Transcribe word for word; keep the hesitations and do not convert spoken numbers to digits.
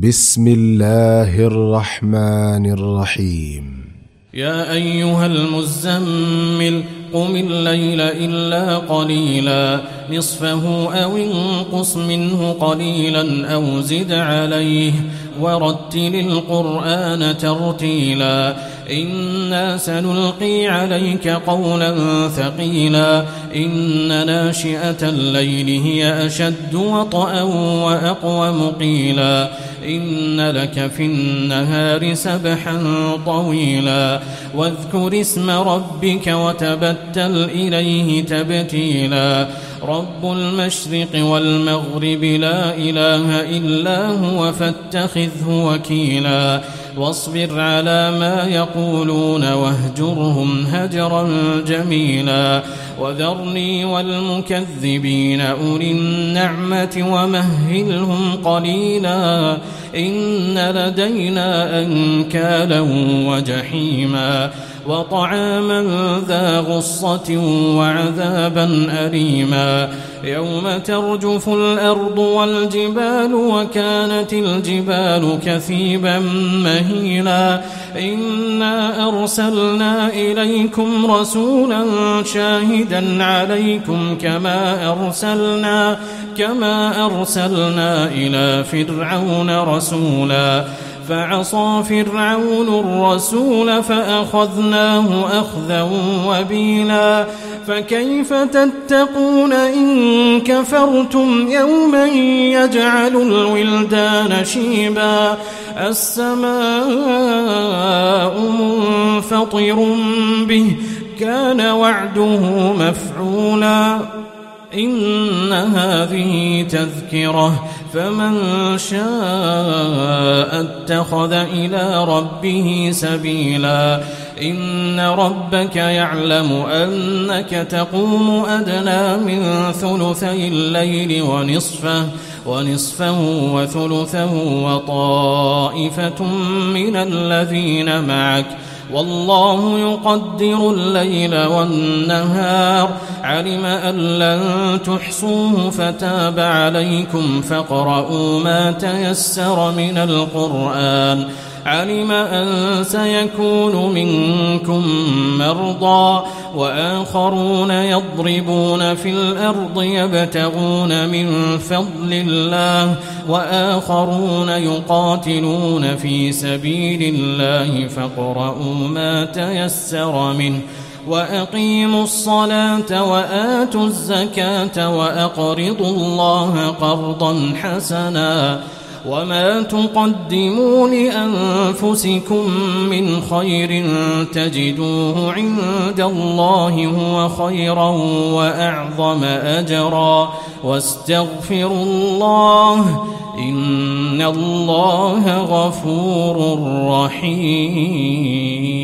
بسم الله الرحمن الرحيم. يا أيها المزمل قم الليل إلا قليلا نصفه أو انقص منه قليلا أو زد عليه ورتل القرآن ترتيلا إنا سنلقي عليك قولا ثقيلا إن ناشئة الليل هي أشد وطئا وأقوم قيلا إن لك في النهار سبحا طويلا واذكر اسم ربك وتبتل إليه تبتيلا رب المشرق والمغرب لا إله إلا هو فاتخذه وكيلا واصبر على ما يقولون واهجرهم هجرا جميلا وذرني والمكذبين أولي النعمة ومهلهم قليلا إن لدينا أنكالا وجحيما وطعاما ذا غصة وعذابا أليما يوم ترجف الأرض والجبال وكانت الجبال كثيبا مهيلا إنا أرسلنا إليكم رسولا شاهدا عليكم كما أرسلنا كما أرسلنا إلى فرعون رسولا فعصى فرعون الرسول فأخذناه أخذا وبيلا فكيف تتقون إن كفرتم يوما يجعل الولدان شيبا السماء منفطر به كان وعده مفعولا إن هذه تذكرة فمن شاء اتخذ إلى ربه سبيلا إن ربك يعلم أنك تقوم أدنى من ثلثي الليل ونصفه ونصفه وثلثه وطائفة من الذين معك والله يقدر الليل والنهار علم أن لن تحصوه فتاب عليكم فاقرؤوا ما تيسر من القرآن علم أن سيكون منكم مرضى وآخرون يضربون في الأرض يبتغون من فضل الله وآخرون يقاتلون في سبيل الله فاقرؤوا ما تيسر منه وأقيموا الصلاة وآتوا الزكاة وأقرضوا الله قرضا حسنا وما تقدموا لأنفسكم من خير تجدوه عند الله هو خيرا وأعظم أجرا واستغفروا الله إن الله غفور رحيم.